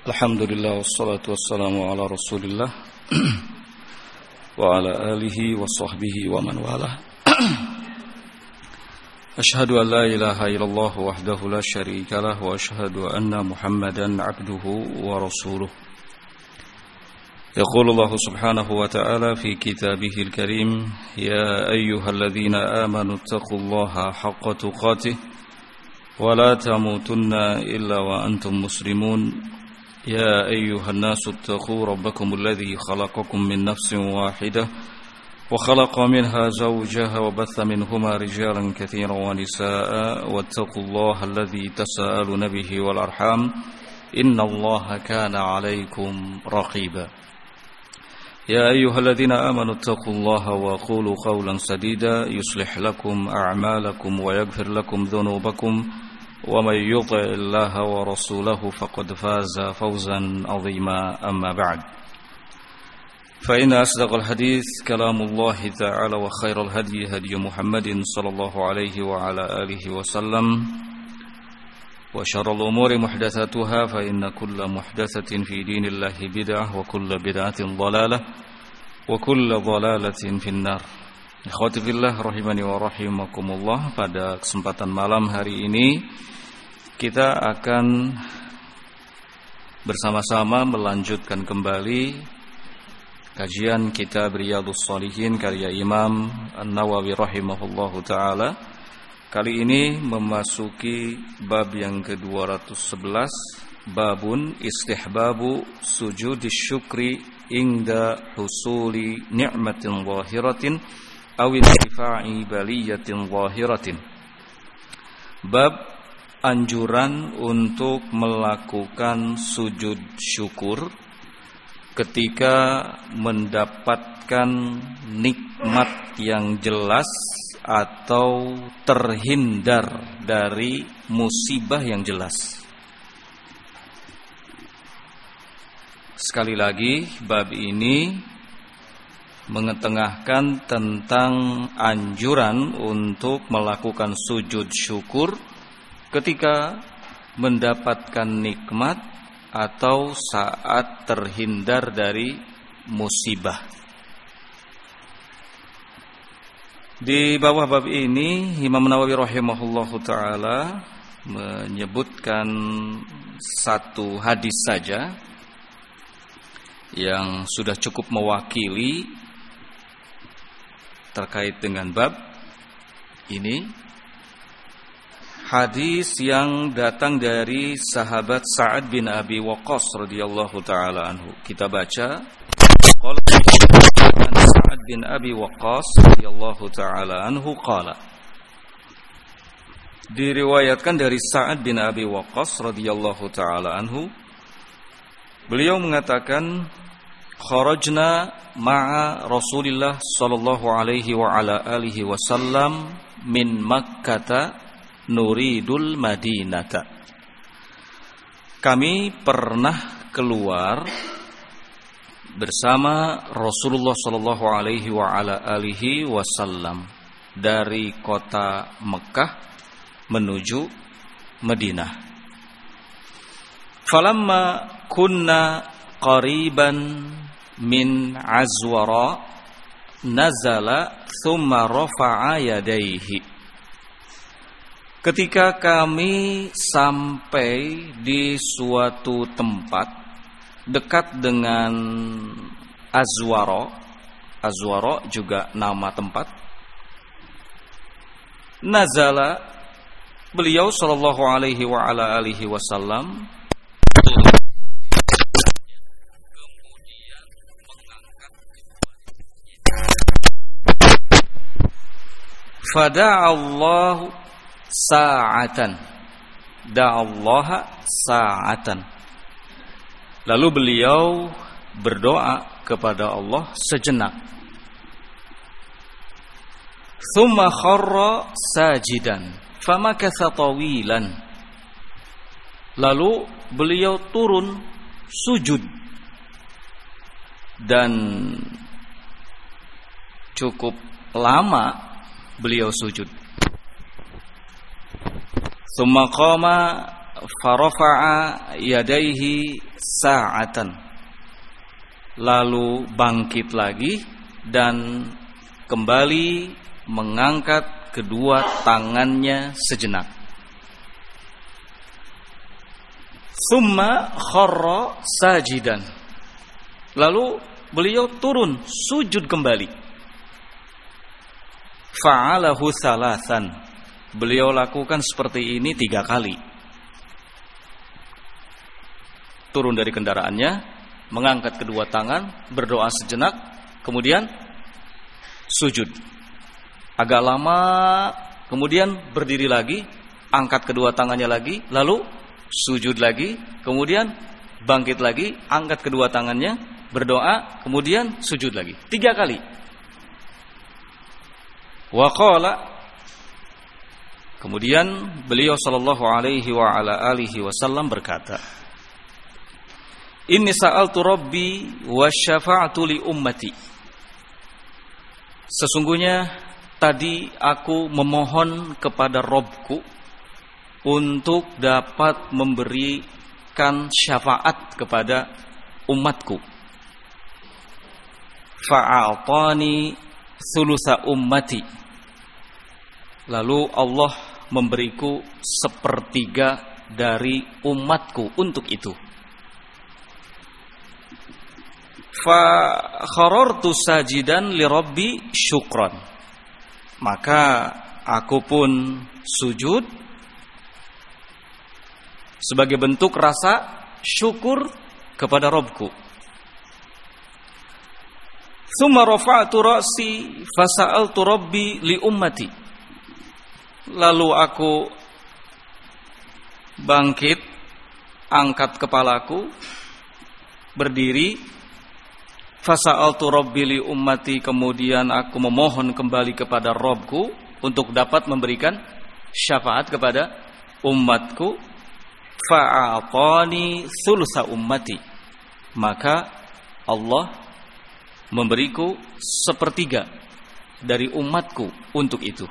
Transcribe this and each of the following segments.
Alhamdulillah wassalatu wassalamu ala Rasulillah wa ala alihi wa sahbihi wa man walah. Ashhadu an la ilaha illallah wahdahu la syarika lah wa ashhadu anna Muhammadan abduhu wa rasuluh. Yaqulu Allah subhanahu wa ta'ala fi kitabihil karim, ya ayyuhalladzina amanu taqullaha haqqa tuqatih wa la tamutunna illa wa antum muslimun. يا أيها الناس اتقوا ربكم الذي خلقكم من نفس واحدة وخلق منها زوجها وبث منهما رجالا كثيرا ونساء واتقوا الله الذي تساءلون به والأرحام إن الله كان عليكم رقيبا يا أيها الذين آمنوا اتقوا الله وقولوا قولا سديدا يصلح لكم أعمالكم ويغفر لكم ذنوبكم ومن يطع الله ورسوله فقد فاز فوزا عظيما أما بعد فإن أصدق الحديث كلام الله تعالى وخير الهدي هدي محمد صلى الله عليه وعلى آله وسلم وشر الأمور محدثاتها فإن كل محدثة في دين الله بدعة وكل بدعة ضلالة وكل ضلالة في النار. Ikhwati fillah rahimani wa rahimakumullah. Pada kesempatan malam hari ini kita akan bersama-sama melanjutkan kembali kajian kitab Riyadhus Shalihin karya Imam An-Nawawi rahimahullahu taala. Kali ini memasuki bab yang ke-211, babun istihbabu sujudis syukri inda husuli ni'matin zahiratin awin intifa'i baliyatin zahiratin. Bab anjuran untuk melakukan sujud syukur ketika mendapatkan nikmat yang jelas atau terhindar dari musibah yang jelas. Sekali lagi, bab ini mengetengahkan tentang anjuran untuk melakukan sujud syukur ketika mendapatkan nikmat atau saat terhindar dari musibah. Di bawah bab ini Imam Nawawi rahimahullahu taala menyebutkan satu hadis saja yang sudah cukup mewakili terkait dengan bab ini. Hadis yang datang dari sahabat Sa'ad bin Abi Waqqas radhiyallahu taala anhu. Kita baca, qala Sa'ad bin Abi Waqqas radhiyallahu taala anhu qala. Diriwayatkan dari Sa'ad bin Abi Waqqas radhiyallahu taala anhu, beliau mengatakan, kharajna ma'a Rasulillah sallallahu alaihi wa ala alihi wasallam min Makkah nuridul Madinata. Kami pernah keluar bersama Rasulullah sallallahu alaihi wa ala alihi wasallam dari kota Mekah menuju Madinah. Falamma kunna qariban min Azwara nazala thumma rafa'a yadayhi. Ketika kami sampai di suatu tempat dekat dengan Azwara, Azwara juga nama tempat, nazala, beliau sallallahu alaihi wa ala alihi wasallam fada'allahu sa'atan, da'allaha sa'atan. Lalu beliau berdoa kepada Allah sejenak. Thumma kharra sajidan famakatha tawilan. Lalu beliau turun sujud dan cukup lama beliau sujud. Tsumma qama farafa'a yadaihi sa'atan, lalu bangkit lagi dan kembali mengangkat kedua tangannya sejenak. Summa kharra sajidan, lalu beliau turun sujud kembali. Fa'alahu thalathan, beliau lakukan seperti ini 3 kali. Turun dari kendaraannya, mengangkat kedua tangan, berdoa sejenak, kemudian sujud. Agak lama, kemudian berdiri lagi, angkat kedua tangannya lagi, lalu sujud lagi, kemudian bangkit lagi, angkat kedua tangannya, berdoa, kemudian sujud lagi. 3 kali. Wa qala, kemudian beliau sallallahu alaihi wa ala alihi wasallam berkata, Inni sa'altu Rabbi wa syafa'tu li ummati. Sesungguhnya tadi aku memohon kepada Rabbku untuk dapat memberikan syafaat kepada umatku. Fa'atani thulutha ummati. Lalu Allah memberiku 1/3 dari umatku untuk itu. Fa kharartu sajidan li rabbi syukran. Maka aku pun sujud sebagai bentuk rasa syukur kepada Rabbku. Tsumma rafa'tu ra'si fasa'altu rabbi li ummati. Lalu aku bangkit, angkat kepalaku, berdiri, fasa'altu rabbi li ummati, kemudian aku memohon kembali kepada Rabbku untuk dapat memberikan syafaat kepada umatku. Fa'atani thulutha ummati, maka Allah memberiku 1/3 dari umatku untuk itu.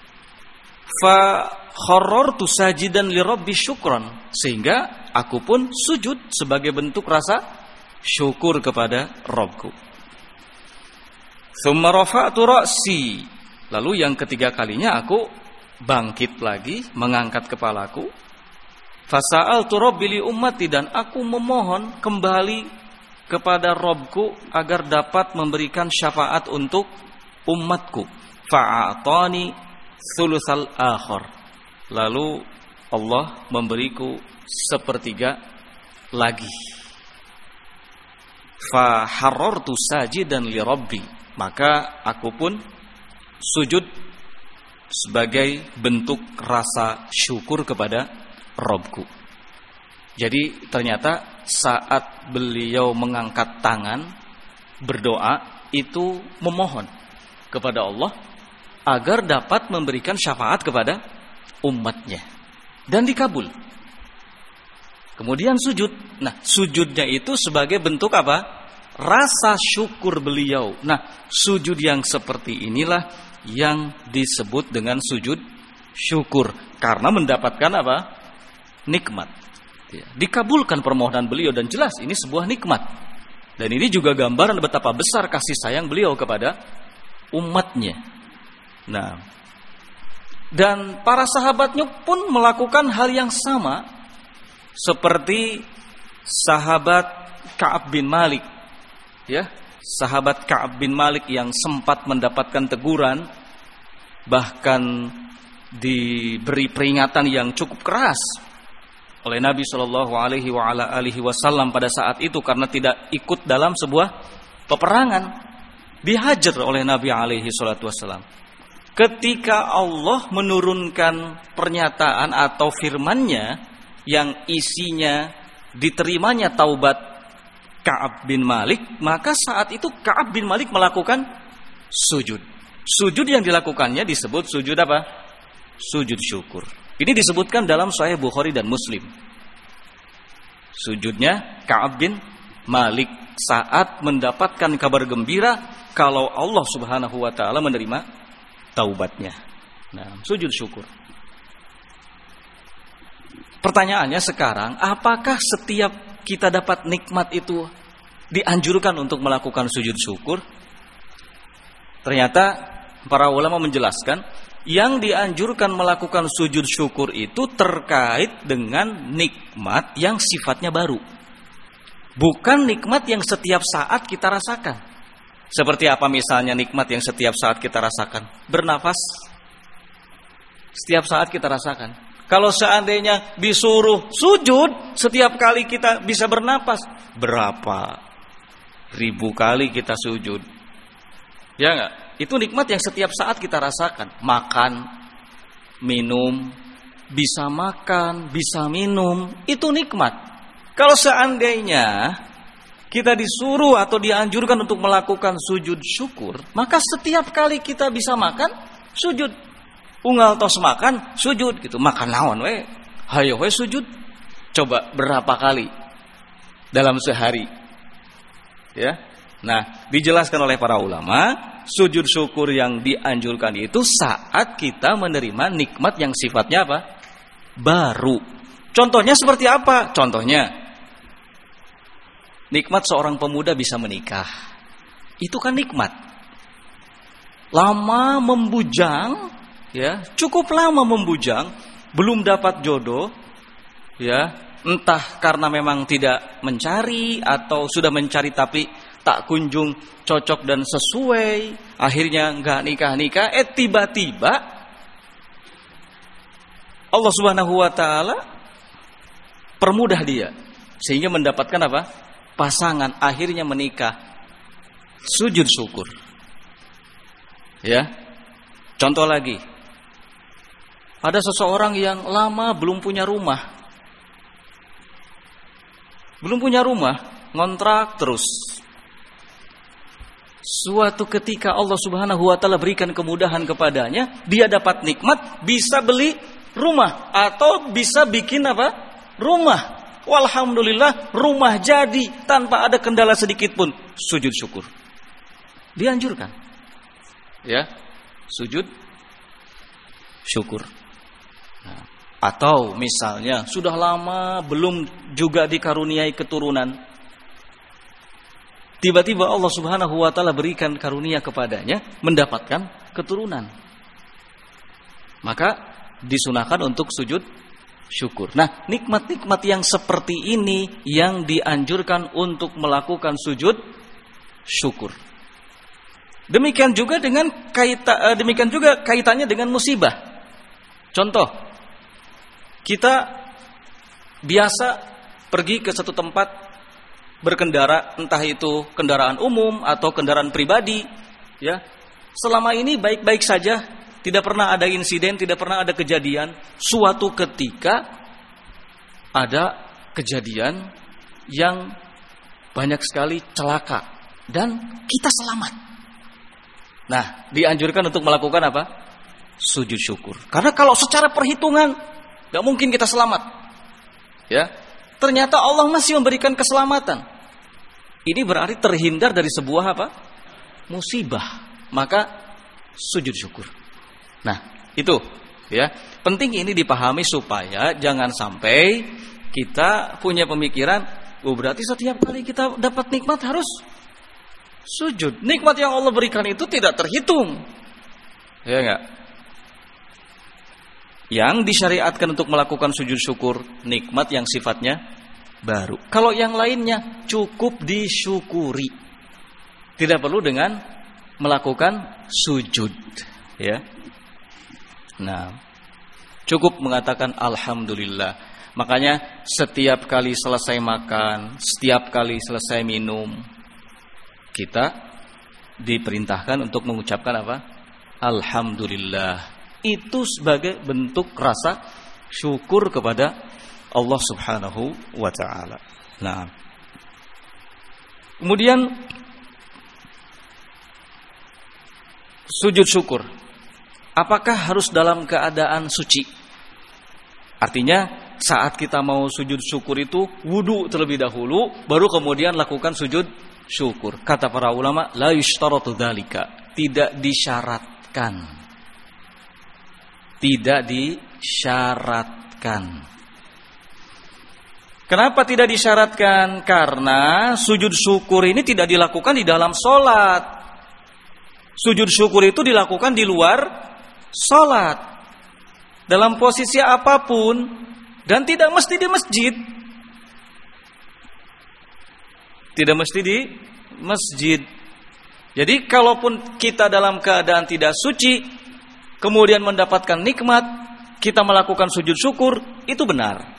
Fa kharartu sajidan li rabbi syukran, sehingga aku pun sujud sebagai bentuk rasa syukur kepada Rabbku. Tsumma rafa'tu ra'si, lalu yang ketiga kalinya aku bangkit lagi, mengangkat kepalaku. Fasa'altu rabbi li ummati, dan aku memohon kembali kepada Rabbku agar dapat memberikan syafaat untuk umatku. Fa'atani thulutsal akhir, lalu Allah memberiku 1/3 lagi. Fa harartu sajidan li rabbi, maka aku pun sujud sebagai bentuk rasa syukur kepada Rabbku. Jadi ternyata saat beliau mengangkat tangan berdoa itu memohon kepada Allah agar dapat memberikan syafaat kepada umatnya, dan dikabul. Kemudian sujud. Nah, sujudnya itu sebagai bentuk apa? Rasa syukur beliau. Nah, sujud yang seperti inilah yang disebut dengan sujud syukur, karena mendapatkan apa? Nikmat. Ya, dikabulkan permohonan beliau, dan jelas ini sebuah nikmat. Dan ini juga gambaran betapa besar kasih sayang beliau kepada umatnya. Nah, dan para sahabatnya pun melakukan hal yang sama, seperti sahabat Ka'ab bin Malik. Ya, sahabat Ka'ab bin Malik yang sempat mendapatkan teguran, bahkan diberi peringatan yang cukup keras oleh Nabi Shallallahu Alaihi Wasallam pada saat itu karena tidak ikut dalam sebuah peperangan, dihajar oleh Nabi Alaihi Wasallam. Ketika Allah menurunkan pernyataan atau firman-Nya yang isinya diterimanya taubat Ka'ab bin Malik, maka saat itu Ka'ab bin Malik melakukan sujud. Sujud yang dilakukannya disebut sujud apa? Sujud syukur. Ini disebutkan dalam Sahih Bukhari dan Muslim. Sujudnya Ka'ab bin Malik saat mendapatkan kabar gembira kalau Allah Subhanahu wa taala menerima taubatnya. Nah, sujud syukur. Pertanyaannya sekarang, apakah setiap kita dapat nikmat itu dianjurkan untuk melakukan sujud syukur? Ternyata para ulama menjelaskan, yang dianjurkan melakukan sujud syukur itu terkait dengan nikmat yang sifatnya baru. Bukan nikmat yang setiap saat kita rasakan. Seperti apa misalnya nikmat yang setiap saat kita rasakan? Bernafas. Setiap saat kita rasakan. Kalau seandainya disuruh sujud, setiap kali kita bisa bernapas, berapa ribu kali kita sujud? Ya enggak? Itu nikmat yang setiap saat kita rasakan. Makan, minum, bisa makan, bisa minum, itu nikmat. Kalau seandainya kita disuruh atau dianjurkan untuk melakukan sujud syukur, maka setiap kali kita bisa makan, sujud. Unggal tos makan, sujud gitu. Makan naon we? Hayo we sujud. Coba berapa kali dalam sehari? Ya. Nah, dijelaskan oleh para ulama, sujud syukur yang dianjurkan itu saat kita menerima nikmat yang sifatnya apa? Baru. Contohnya seperti apa? Contohnya, nikmat seorang pemuda bisa menikah. Itu kan nikmat. Lama membujang, ya, cukup lama membujang, belum dapat jodoh, ya, entah karena memang tidak mencari atau sudah mencari tapi tak kunjung cocok dan sesuai, akhirnya nggak nikah-nikah, tiba-tiba Allah Subhanahu wa taala permudah dia sehingga mendapatkan apa? Pasangan, akhirnya menikah. Sujud syukur. Ya. Contoh lagi. Ada seseorang yang lama belum punya rumah. Belum punya rumah, ngontrak terus. Suatu ketika Allah Subhanahu wa taala berikan kemudahan kepadanya, dia dapat nikmat, bisa beli rumah atau bisa bikin apa? Rumah. Walhamdulillah, rumah jadi tanpa ada kendala sedikit pun. Sujud syukur. Dianjurkan. Ya, sujud syukur. Nah, atau misalnya sudah lama belum juga dikaruniai keturunan. Tiba-tiba Allah Subhanahu wa taala berikan karunia kepadanya, mendapatkan keturunan. Maka disunahkan untuk sujud syukur. Nah, nikmat-nikmat yang seperti ini yang dianjurkan untuk melakukan sujud syukur. Demikian juga kaitannya dengan musibah. Contoh, kita biasa pergi ke satu tempat berkendara, entah itu kendaraan umum atau kendaraan pribadi, ya. Selama ini baik-baik saja, tidak pernah ada insiden, tidak pernah ada kejadian. Suatu ketika ada kejadian yang banyak sekali celaka dan kita selamat. Nah, dianjurkan untuk melakukan apa? Sujud syukur. Karena kalau secara perhitungan gak mungkin kita selamat. Ya. Ternyata Allah masih memberikan keselamatan. Ini berarti terhindar dari sebuah apa? Musibah. Maka sujud syukur. Nah, itu ya. Penting ini dipahami supaya jangan sampai kita punya pemikiran, berarti setiap kali kita dapat nikmat harus sujud. Nikmat yang Allah berikan itu tidak terhitung. Ya enggak? Yang disyariatkan untuk melakukan sujud syukur, nikmat yang sifatnya baru. Kalau yang lainnya cukup disyukuri. Tidak perlu dengan melakukan sujud, ya. Nah, cukup mengatakan alhamdulillah. Makanya setiap kali selesai makan, setiap kali selesai minum, kita diperintahkan untuk mengucapkan apa? Alhamdulillah. Itu sebagai bentuk rasa syukur kepada Allah Subhanahu wa ta'ala. Nah, kemudian sujud syukur, apakah harus dalam keadaan suci? Artinya saat kita mau sujud syukur itu wudu terlebih dahulu, baru kemudian lakukan sujud syukur. Kata para ulama, la yushtaratu dzalika, tidak disyaratkan. Tidak disyaratkan. Kenapa tidak disyaratkan? Karena sujud syukur ini tidak dilakukan di dalam sholat. Sujud syukur itu dilakukan di luar sholat, dalam posisi apapun, dan tidak mesti di masjid. Tidak mesti di masjid. Jadi kalaupun kita dalam keadaan tidak suci, kemudian mendapatkan nikmat, kita melakukan sujud syukur, itu benar.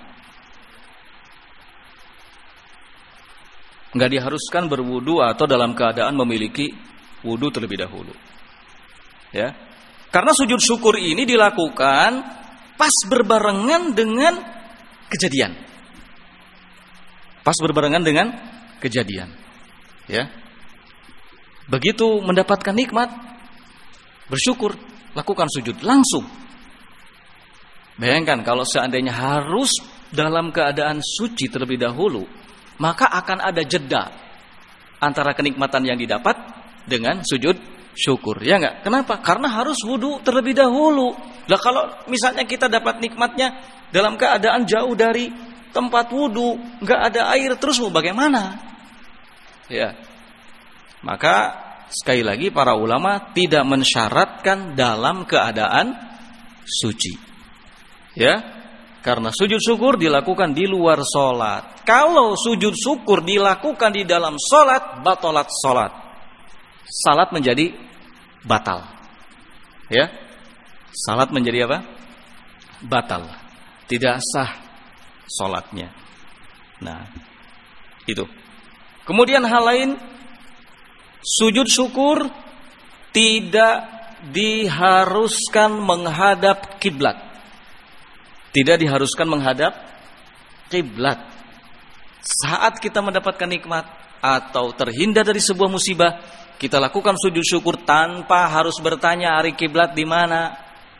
Enggak diharuskan berwudu atau dalam keadaan memiliki wudu terlebih dahulu. Ya. Karena sujud syukur ini dilakukan pas berbarengan dengan kejadian. Pas berbarengan dengan kejadian. Ya. Begitu mendapatkan nikmat, bersyukur, lakukan sujud langsung. Bayangkan kalau seandainya harus dalam keadaan suci terlebih dahulu, maka akan ada jeda antara kenikmatan yang didapat dengan sujud syukur. Ya enggak? Kenapa? Karena harus wudu terlebih dahulu. Lah kalau misalnya kita dapat nikmatnya dalam keadaan jauh dari tempat wudu, enggak ada air, terus mau bagaimana? Ya. Maka sekali lagi para ulama tidak mensyaratkan dalam keadaan suci. Ya. Karena sujud syukur dilakukan di luar sholat. Kalau sujud syukur dilakukan di dalam sholat, batalat sholat. Salat menjadi batal. Ya, salat menjadi apa? Batal. Tidak sah sholatnya. Nah, itu. Kemudian hal lain, sujud syukur tidak diharuskan menghadap kiblat. Tidak diharuskan menghadap kiblat. Saat kita mendapatkan nikmat atau terhindar dari sebuah musibah, kita lakukan sujud syukur tanpa harus bertanya ari kiblat di mana.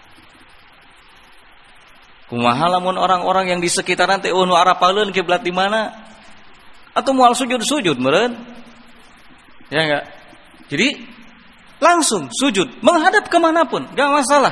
Kumaha lamun orang-orang yang di sekitaran teh nu arapaeun kiblat di mana? Atau moal sujud-sujud meureun? Ya enggak? Jadi langsung sujud menghadap kemanapun, enggak masalah.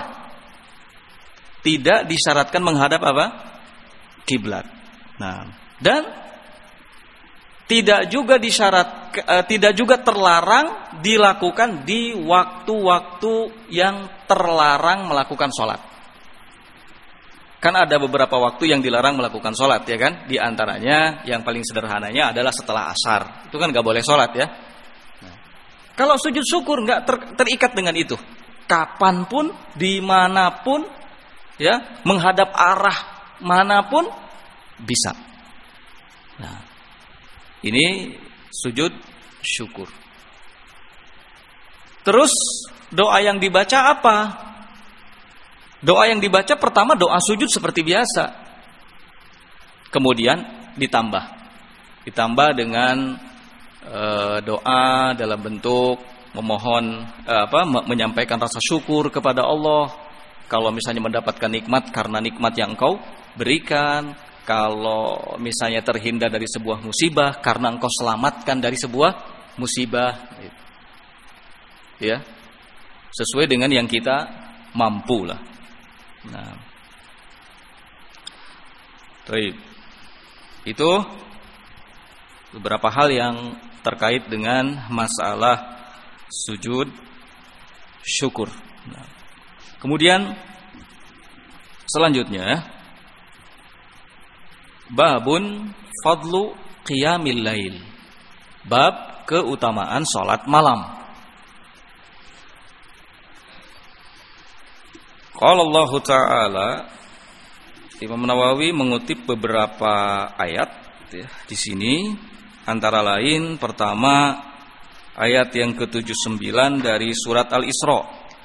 Tidak disyaratkan menghadap apa? Kiblat. Nah, dan tidak juga terlarang dilakukan di waktu-waktu yang terlarang melakukan sholat. Kan ada beberapa waktu yang dilarang melakukan sholat, ya kan? Di antaranya yang paling sederhananya adalah setelah asar. Itu kan nggak boleh sholat, ya. Nah, kalau sujud syukur nggak terikat dengan itu. Kapanpun, dimanapun, ya, menghadap arah manapun bisa. Nah, ini sujud syukur. Terus doa yang dibaca apa? Doa yang dibaca pertama doa sujud seperti biasa. Kemudian ditambah dengan doa dalam bentuk memohon menyampaikan rasa syukur kepada Allah. Kalau misalnya mendapatkan nikmat karena nikmat yang engkau berikan, kalau misalnya terhindar dari sebuah musibah karena engkau selamatkan dari sebuah musibah, ya, sesuai dengan yang kita mampu lah. Nah, itu beberapa hal yang terkait dengan masalah sujud syukur. Nah, kemudian selanjutnya, babun fadlu qiyamil lail. Bab keutamaan salat malam. Qala Allah Ta'ala, Imam Nawawi mengutip beberapa ayat ya, di sini, antara lain pertama ayat yang ke-79 dari surat Al-Isra.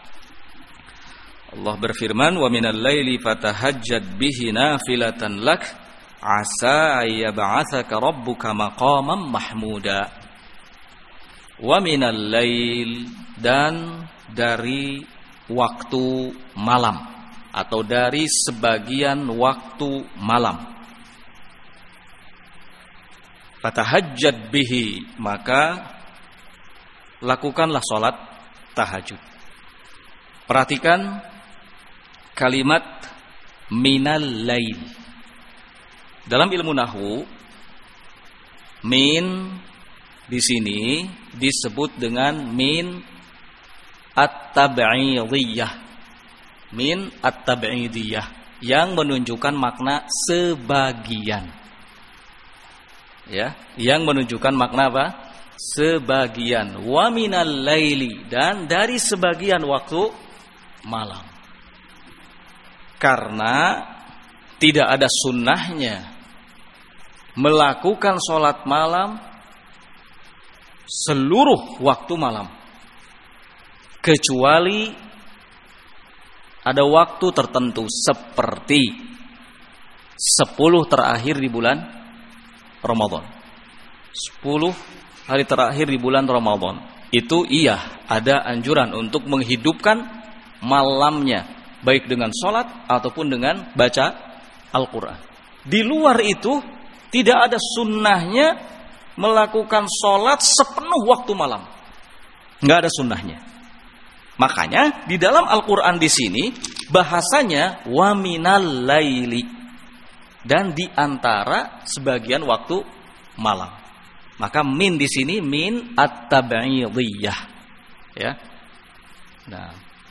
Allah berfirman, wa minal laili fatahajjad bihi nafilatan lak asa ayyab'atsaka rabbuka maqaman mahmuda. Wa minal lail, dan dari waktu malam atau dari sebagian waktu malam. Fatahajjad bihi, maka lakukanlah salat tahajud. Perhatikan kalimat minal lail. Dalam ilmu nahwu, Min di sini disebut dengan min at-tab'idiyah. Min at-tab'idiyah yang menunjukkan makna sebagian. Ya, yang menunjukkan makna apa? Sebagian. Wa minal laili, dan dari sebagian waktu malam. Karena tidak ada sunnahnya melakukan sholat malam seluruh waktu malam, kecuali ada waktu tertentu seperti 10 terakhir di bulan Ramadan. 10 hari terakhir di bulan Ramadan. Itu iya, ada anjuran untuk menghidupkan malamnya, baik dengan sholat ataupun dengan baca Al-Quran. Di luar itu tidak ada sunnahnya melakukan sholat sepenuh waktu malam. Nggak ada sunnahnya. Makanya di dalam Al-Quran di sini bahasanya wa minal laili, dan di antara sebagian waktu malam. Maka min di sini min at-tab'idiyah. Ya. Nah.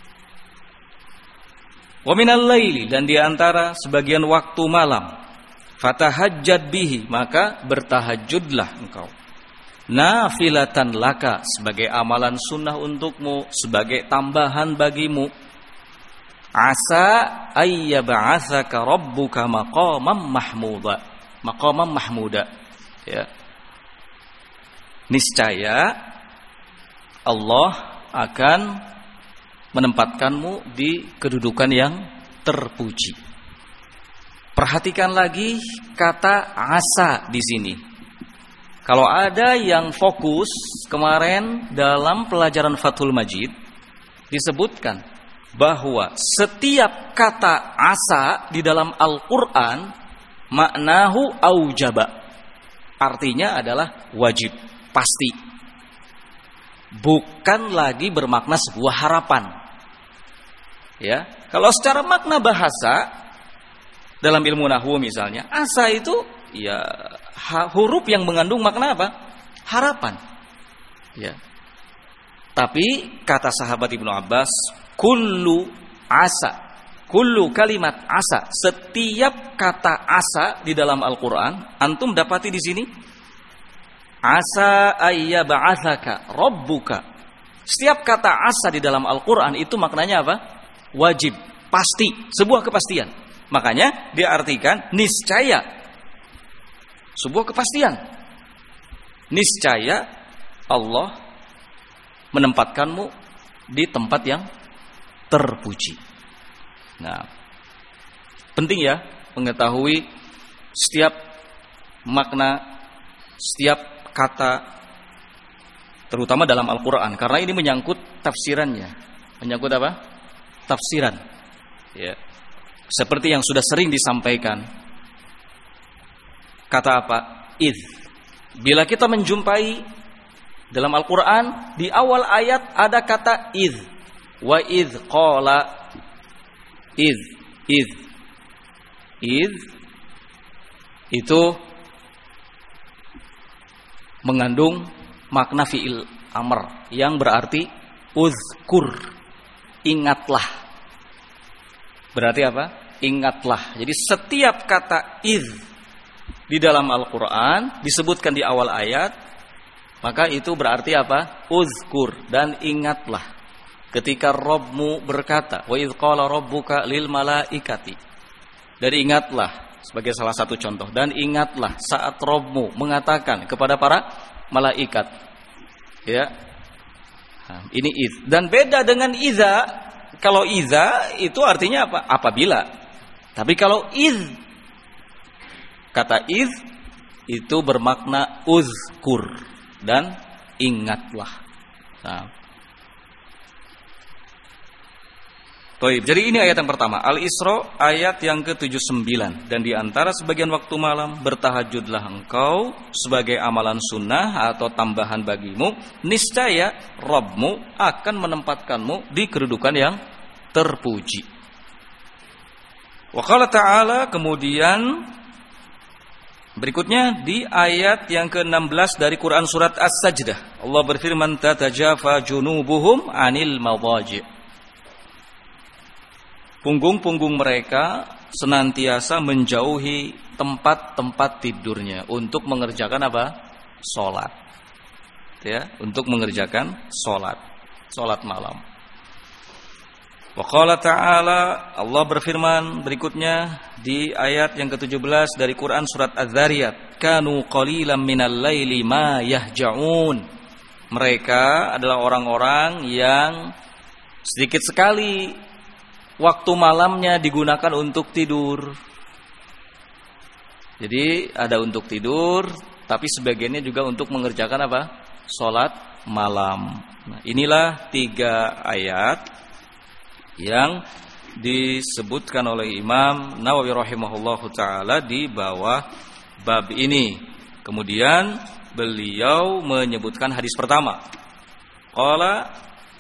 Wa minal laili, dan di antara sebagian waktu malam. Fatahajjad bihi, maka bertahajudlah engkau. Nafilatan laka, sebagai amalan sunnah untukmu, sebagai tambahan bagimu. Asa ayyab'atsaka rabbuka maqaman mahmuda. Maqaman mahmuda. Ya. Niscaya Allah akan menempatkanmu di kedudukan yang terpuji. Perhatikan lagi kata asa di sini. Kalau ada yang fokus kemarin dalam pelajaran Fathul Majid, disebutkan bahwa setiap kata asa di dalam Al-Quran maknahu aujaba, artinya adalah wajib, pasti, bukan lagi bermakna sebuah harapan. Ya, kalau secara makna bahasa dalam ilmu nahwu misalnya, asa itu ya huruf yang mengandung makna apa? Harapan. Ya. Tapi kata sahabat Ibnu Abbas, kullu asa, kullu kalimat asa, setiap kata asa di dalam Al-Qur'an, antum dapati di sini asa ayyab'atsaka rabbuka. Setiap kata asa di dalam Al-Qur'an itu maknanya apa? Wajib, pasti, sebuah kepastian. Makanya diartikan niscaya, sebuah kepastian. Niscaya Allah menempatkanmu di tempat yang terpuji. Nah, penting ya mengetahui setiap makna, setiap kata, terutama dalam Al-Quran, karena ini menyangkut tafsirannya. Menyangkut apa? Tafsiran. Ya. Seperti yang sudah sering disampaikan. Kata apa? Idh. Bila kita menjumpai dalam Al-Quran, di awal ayat ada kata idh. Wa idh qala. Idh. Idh. Idh. Itu mengandung makna fi'il amr yang berarti uzkur. Ingatlah. Berarti apa? Ingatlah. Jadi setiap kata idh di dalam Al-Quran disebutkan di awal ayat, maka itu berarti apa? Uzkur, dan ingatlah. Ketika Rabbmu berkata, wa idh qala rabbuka lil malaikati. Dan ingatlah, sebagai salah satu contoh. Dan ingatlah saat Rabbmu mengatakan kepada para malaikat. Ya. Nah, ini idh. Dan beda dengan idza. Kalau idza itu artinya apa? Apabila. Tapi kalau idz, kata idz itu bermakna uzkur, dan ingatlah. Nah. Jadi ini ayat yang pertama, Al-Isra ayat yang ke-79. Dan di antara sebagian waktu malam bertahajudlah engkau sebagai amalan sunnah atau tambahan bagimu, niscaya Rabbmu akan menempatkanmu di kedudukan yang terpuji. Wa qala ta'ala, kemudian Berikutnya di ayat yang ke-16 dari Quran surat As-Sajdah, Allah berfirman, tatajafa junubuhum 'anil madaji'. Punggung-punggung mereka senantiasa menjauhi tempat-tempat tidurnya untuk mengerjakan apa? Salat. Ya, untuk mengerjakan salat malam. Wa qala ta'ala, Allah berfirman berikutnya di ayat yang ke-17 dari Quran surat Az-Zariyat, kanu qalilan minal laili ma yahja'un. Mereka adalah orang-orang yang sedikit sekali waktu malamnya digunakan untuk tidur. Jadi ada untuk tidur, tapi sebagiannya juga untuk mengerjakan apa? Salat malam. Nah, inilah 3 ayat yang disebutkan oleh Imam Nawawi rahimahullahu taala di bawah bab ini. Kemudian beliau menyebutkan hadis pertama. Qala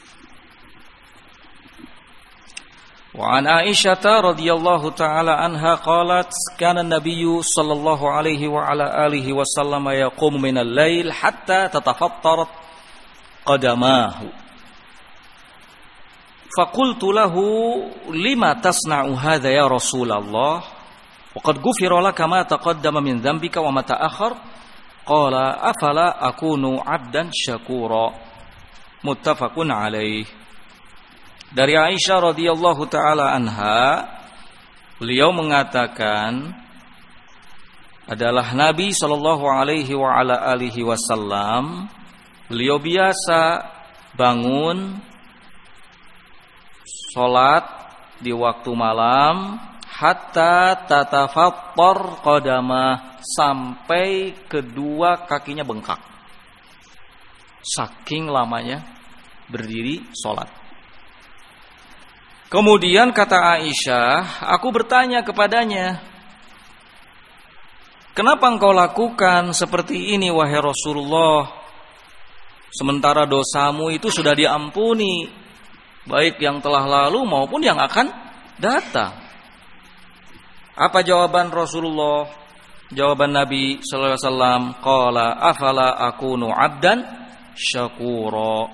wa an Aisyah radhiyallahu taala anha qalat kana an-nabiyyu sallallahu alaihi wa ala alihi wasallam yaqumu minal lail hatta tatafattarat qadamahu. Faqultu lahu lima tasna'u hadza ya Rasulullah wa qad ghufira laka ma taqaddama min dhanbika wa ma ta'akhkhar. Qala afala akunu 'abdan syakura. Muttafaqun alaih. Dari Aisyah radhiyallahu taala anha, beliau mengatakan adalah Nabi sallallahu alaihi wa ala alihi wasallam, beliau biasa bangun salat di waktu malam hatta tatafattar qadamah, sampai kedua kakinya bengkak. Saking lamanya berdiri salat. Kemudian kata Aisyah, aku bertanya kepadanya, kenapa engkau lakukan seperti ini wahai Rasulullah? Sementara dosamu itu sudah diampuni, baik yang telah lalu maupun yang akan datang. Apa jawaban Rasulullah? Jawaban Nabi sallallahu alaihi wasallam, qala afala akunu 'abdan syakura.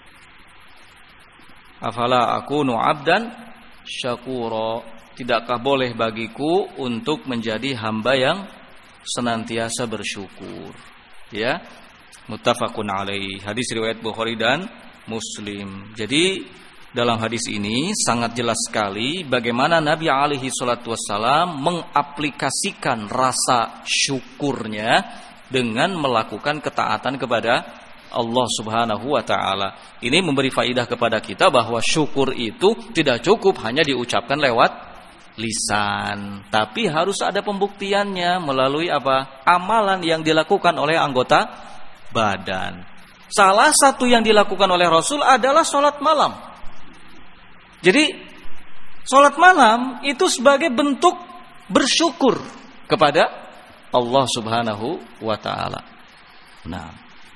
Afala akunu 'abdan syakura. Tidakkah boleh bagiku untuk menjadi hamba yang senantiasa bersyukur? Ya. Muttafaqun alaih. Hadis riwayat Bukhari dan Muslim. Jadi dalam hadis ini sangat jelas sekali bagaimana Nabi alaihi salatu wassalam mengaplikasikan rasa syukurnya dengan melakukan ketaatan kepada Allah subhanahu wa ta'ala. Ini memberi faidah kepada kita bahwa syukur itu tidak cukup hanya diucapkan lewat lisan, tapi harus ada pembuktiannya melalui apa? Amalan yang dilakukan oleh anggota badan. Salah satu yang dilakukan oleh Rasul adalah salat malam. Jadi salat malam itu sebagai bentuk bersyukur kepada Allah subhanahu wa ta'ala. Nah,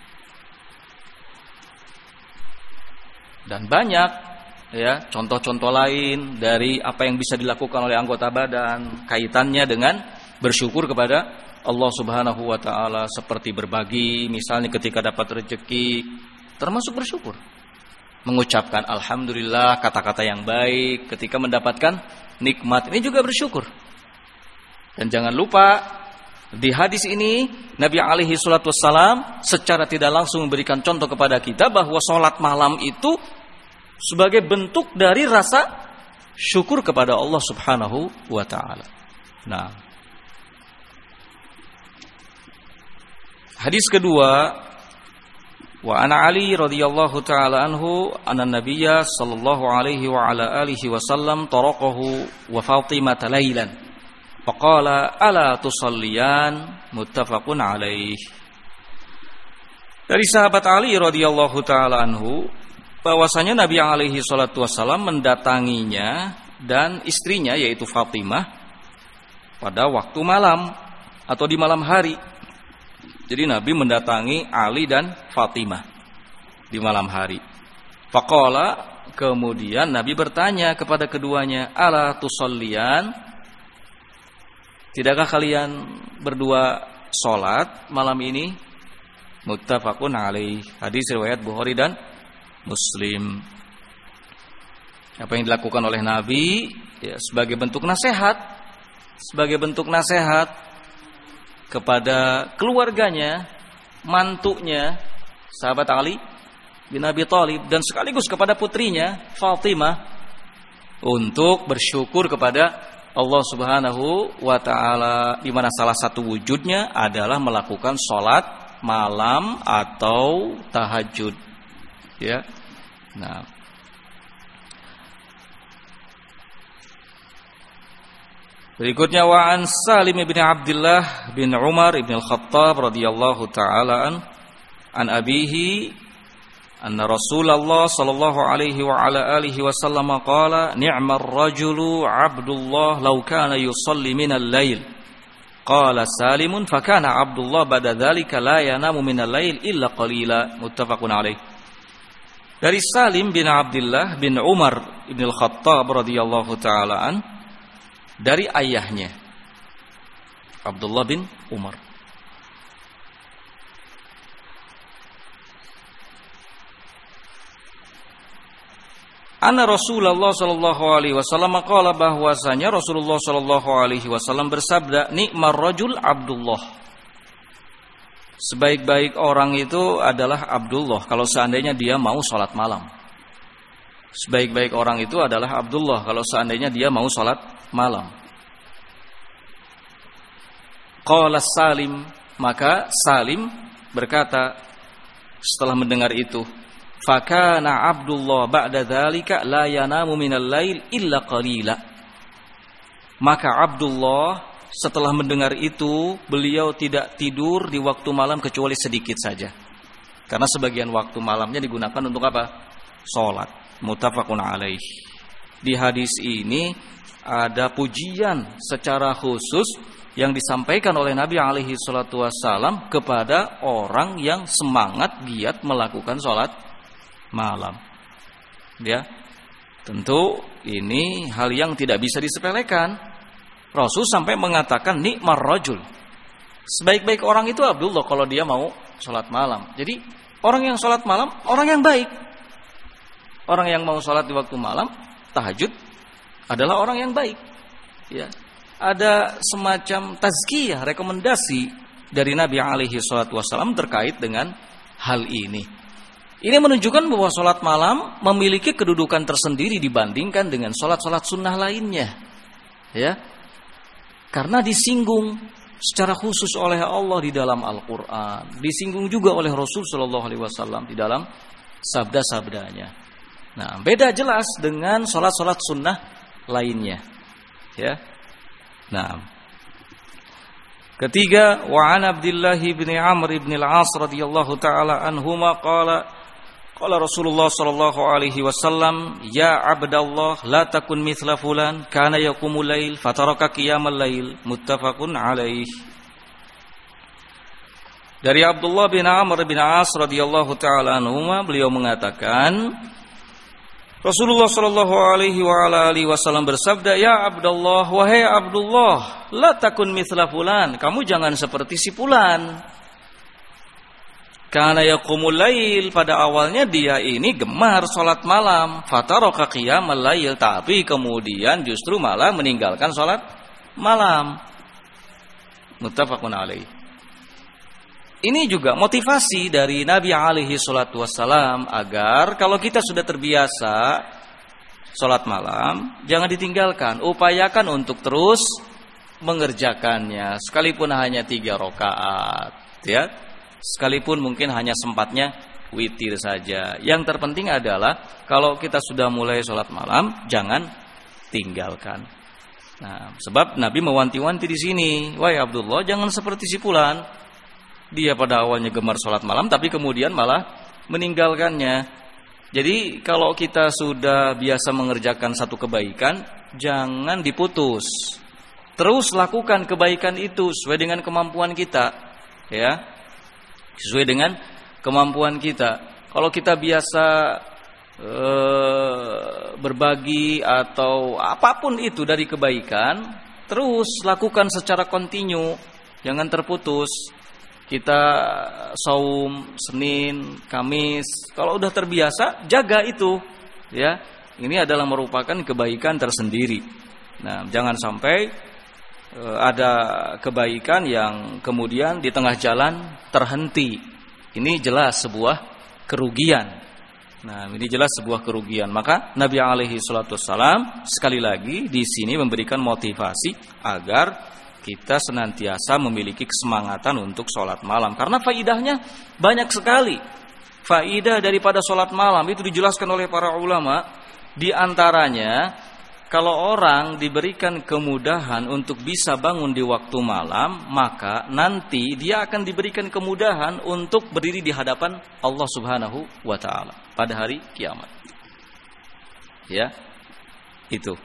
dan banyak ya contoh-contoh lain dari apa yang bisa dilakukan oleh anggota badan kaitannya dengan bersyukur kepada Allah subhanahu wa ta'ala, seperti berbagi misalnya ketika dapat rezeki, termasuk bersyukur. Mengucapkan alhamdulillah, kata-kata yang baik ketika mendapatkan nikmat, ini juga bersyukur. Dan jangan lupa di hadis ini Nabi alaihi salatu wassalam secara tidak langsung memberikan contoh kepada kita bahwa salat malam itu sebagai bentuk dari rasa syukur kepada Allah subhanahu wa ta'ala. Nah, hadis kedua, wa ana Ali radhiyallahu taala anhu anna nabiyya sallallahu alaihi wa ala alihi wasallam taraqahu wa Fatimah lailan faqala ala tusalliyan. Muttafaqun alaih. Dari sahabat Ali radhiyallahu taala anhu bahwasanya Nabi alaihi salatu wasallam mendatanginya dan istrinya yaitu Fatimah pada waktu malam atau di malam hari. Jadi Nabi mendatangi Ali dan Fatimah di malam hari. Faqala, kemudian Nabi bertanya kepada keduanya, ala tusalliyan, tidakkah kalian berdua salat malam ini muttafaqun alaih. Hadis riwayat Bukhari dan Muslim. Apa yang dilakukan oleh Nabi ya, sebagai bentuk nasihat kepada keluarganya, mantunya sahabat Ali bin Abi Thalib, dan sekaligus kepada putrinya Fatimah untuk bersyukur kepada Allah Subhanahu wa taala, di mana salah satu wujudnya adalah melakukan salat malam atau tahajud. Ya. Nah, berikutnya wa an Salim bin Abdullah bin Umar bin Al-Khattab radhiyallahu taala an abihi anna Rasulullah sallallahu alaihi wa ala alihi wasallam qala ni'mar rajulu 'abdullah law kana yusalli minal lail. Qala Salimun fa kana 'abdullah ba'da dzalika la yanamu minal lail illa qalila. Muttafaqun alaih. Dari Salim bin Abdullah bin Umar bin Al-Khattab radhiyallahu taala an, dari ayahnya Abdullah bin Umar, anna Rasulullah sallallahu alaihi wasallam qala, bahwasanya Rasulullah sallallahu alaihi wasallam bersabda, nikmar rajul Abdullah, sebaik-baik orang itu adalah Abdullah kalau seandainya dia mau salat malam. Sebaik-baik orang itu adalah Abdullah kalau seandainya dia mau salat malam. Qala Salim, maka Salim berkata setelah mendengar itu, fakana Abdullah ba'da dzalika la yanamu minal lail illa qalila. Maka Abdullah setelah mendengar itu, beliau tidak tidur di waktu malam kecuali sedikit saja. Karena sebagian waktu malamnya digunakan untuk apa? Salat. Muttafaqun alaih. Di hadis ini ada pujian secara khusus yang disampaikan oleh Nabi alaihi salatu wassalam kepada orang yang semangat giat melakukan salat malam. Ya. Tentu ini hal yang tidak bisa disepelekan. Rasul sampai mengatakan nikmar rajul, sebaik-baik orang itu Abdullah kalau dia mau salat malam. Jadi orang yang salat malam orang yang baik. Orang yang mau salat di waktu malam tahajud adalah orang yang baik. Ya. Ada semacam tazkiyah, rekomendasi dari Nabi alaihi salatu wasallam terkait dengan hal ini. Ini menunjukkan bahwa salat malam memiliki kedudukan tersendiri dibandingkan dengan salat-salat sunnah lainnya. Ya. Karena disinggung secara khusus oleh Allah di dalam Al-Qur'an, disinggung juga oleh Rasul sallallahu alaihi wasallam di dalam sabda-sabdanya. Nah, beda jelas dengan salat-salat sunnah lainnya. Ya. Nah, ketiga, wa an Abdullah bin Amr bin Al-As radhiyallahu taala anhuma qala qala Rasulullah sallallahu alaihi wasallam, ya Abdallah la takun mithla fulan kana yaqumul lail fataraka qiyamal lail. Muttafaqun alaih. Dari Abdullah bin Amr bin As radhiyallahu taala anhuma, beliau mengatakan Rasulullah sallallahu alaihi wa ala alihi wasallam bersabda, ya Abdullah, wahai Abdullah, la takun mithla fulan, kamu jangan seperti si fulan. Kana yaqumul lail, pada awalnya dia ini gemar salat malam, fataraka qiyamal lail, tapi kemudian justru malah meninggalkan salat malam. Muttafaqun alaih. Ini juga motivasi dari Nabi alaihi salatu wassalam agar kalau kita sudah terbiasa salat malam, jangan ditinggalkan, upayakan untuk terus mengerjakannya, sekalipun hanya 3 rakaat, ya. Sekalipun mungkin hanya sempatnya witir saja. Yang terpenting adalah kalau kita sudah mulai salat malam, jangan tinggalkan. Nah, sebab Nabi mewanti-wanti di sini, wahai Abdullah, jangan seperti si fulan. Dia pada awalnya gemar sholat malam, tapi kemudian malah meninggalkannya. Jadi kalau kita sudah biasa mengerjakan satu kebaikan, jangan diputus. Terus lakukan kebaikan itu sesuai dengan kemampuan kita, ya, sesuai dengan kemampuan kita. Kalau kita biasa berbagi atau apapun itu dari kebaikan, terus lakukan secara kontinu. Jangan terputus. Kita saum Senin, Kamis, kalau udah terbiasa jaga itu, ya. Ini adalah merupakan kebaikan tersendiri. Nah, jangan sampai ada kebaikan yang kemudian di tengah jalan terhenti. Ini jelas sebuah kerugian. Nah, ini jelas sebuah kerugian. Maka Nabi alaihi salatu wassalam sekali lagi di sini memberikan motivasi agar kita senantiasa memiliki kesemangatan untuk sholat malam. Karena faidahnya banyak sekali. Faidah daripada sholat malam itu dijelaskan oleh para ulama. Di antaranya, kalau orang diberikan kemudahan untuk bisa bangun di waktu malam, maka nanti dia akan diberikan kemudahan untuk berdiri di hadapan Allah Subhanahu wa ta'ala pada hari kiamat. Ya, itu.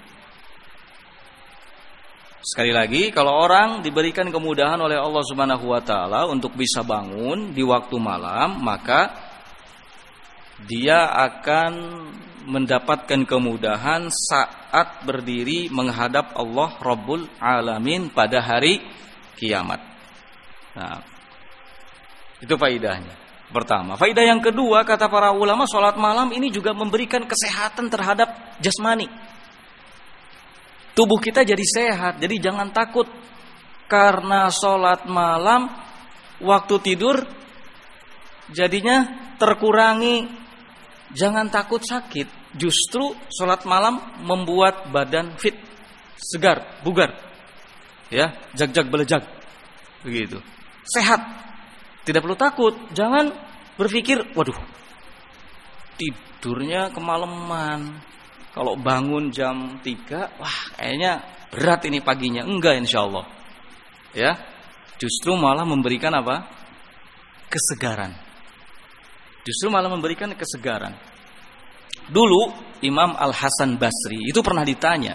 Sekali lagi, kalau orang diberikan kemudahan oleh Allah Subhanahu wa ta'ala untuk bisa bangun di waktu malam, maka dia akan mendapatkan kemudahan saat berdiri menghadap Allah Rabbul Alamin pada hari kiamat. Nah, itu faidahnya. Pertama, faidah yang kedua, kata para ulama, sholat malam ini juga memberikan kesehatan terhadap jasmani. Tubuh kita jadi sehat, jadi jangan takut karena sholat malam waktu tidur jadinya terkurangi. Jangan takut sakit, justru sholat malam membuat badan fit, segar, bugar, ya, jag-jag belejag, begitu, sehat, tidak perlu takut. Jangan berpikir, waduh, tidurnya kemalaman. Kalau bangun jam 3, wah kayaknya berat ini paginya. Enggak, insyaallah. Ya, justru malah memberikan apa? Kesegaran. Justru malah memberikan kesegaran. Dulu Imam Al-Hasan Basri itu pernah ditanya.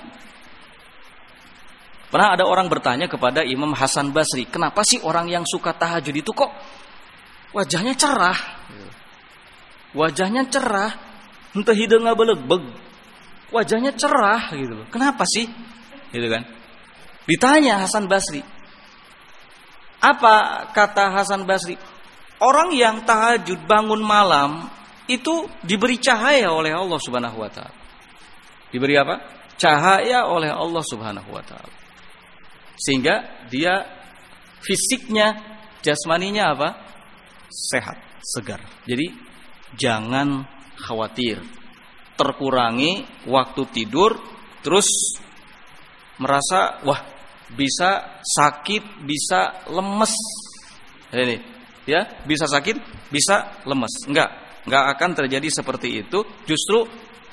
Pernah ada orang bertanya kepada Imam Hasan Basri, kenapa sih orang yang suka tahajud itu kok wajahnya cerah? Wajahnya cerah, entah hidungnya belegbeg. Wajahnya cerah gitu loh. Kenapa sih? Gitu kan. Ditanya Hasan Basri. Apa kata Hasan Basri? Orang yang tahajud bangun malam itu diberi cahaya oleh Allah Subhanahu wa taala. Diberi apa? Cahaya oleh Allah Subhanahu wa taala. Sehingga dia fisiknya, jasmaninya apa? Sehat, segar. Jadi jangan khawatir. Terkurangi waktu tidur, terus merasa wah bisa sakit, bisa lemes, ini ya, bisa sakit, bisa lemes. Enggak akan terjadi seperti itu. Justru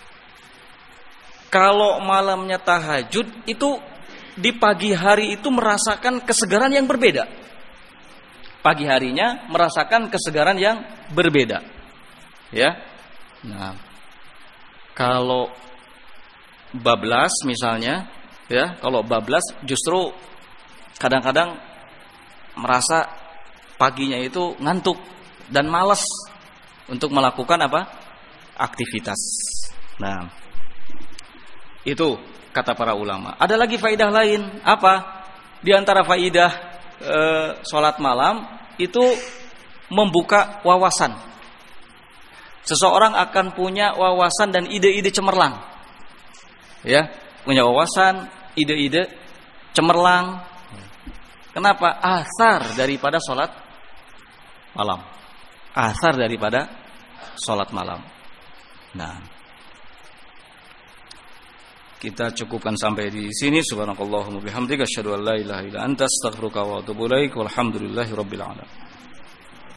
kalau malamnya tahajud itu di pagi hari itu merasakan kesegaran yang berbeda. Pagi harinya merasakan kesegaran yang berbeda, ya. Nah, kalau bablas misalnya, ya, kalau bablas justru kadang-kadang merasa paginya itu ngantuk dan malas untuk melakukan apa? Aktivitas. Nah, itu kata para ulama. Ada lagi faidah lain, apa? Di antara faidah sholat malam itu membuka wawasan. Seseorang akan punya wawasan dan ide-ide cemerlang. Ya, punya wawasan, ide-ide cemerlang. Kenapa? Asar daripada sholat malam. Asar daripada sholat malam. Nah, kita cukupkan sampai di sini. Subhanakallahumma bihamdika asyhadu an la ilaha illa anta astaghfiruka wa atubu ilaik. Walhamdulillahirabbil alamin.